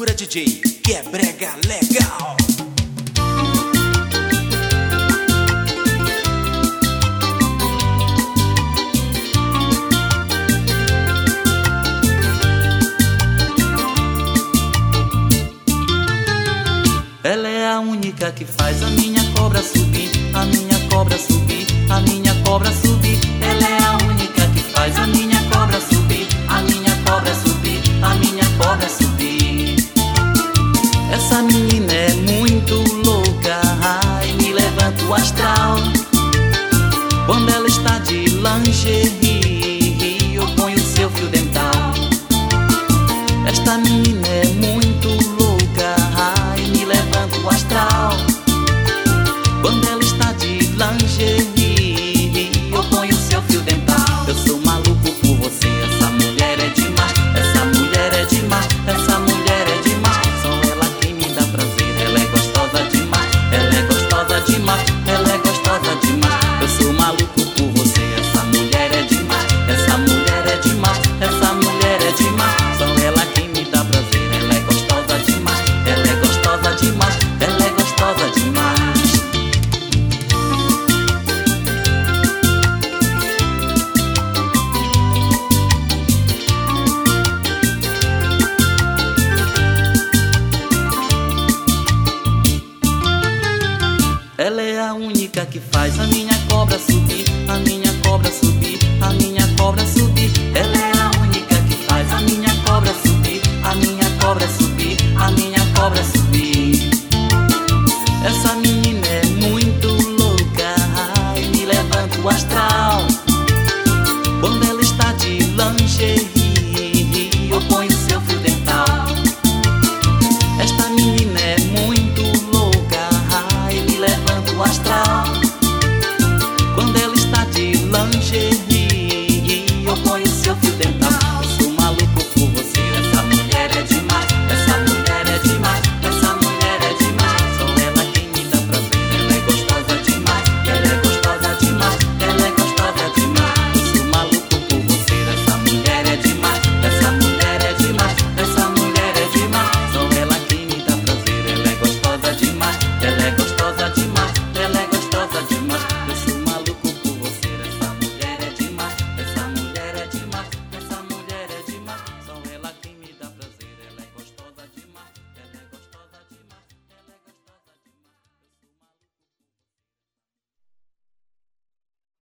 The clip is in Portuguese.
Segura DJ, que é brega legal. Ela é a única que faz a minha cobra subir, a minha cobra subir, a minha cobra subir. Ela é a única que faz a minha cobra subir, a minha cobra subir, a minha cobra subir. Essa menina é muito louca, ai, me levanta o astral. Quando ela está de lingerie,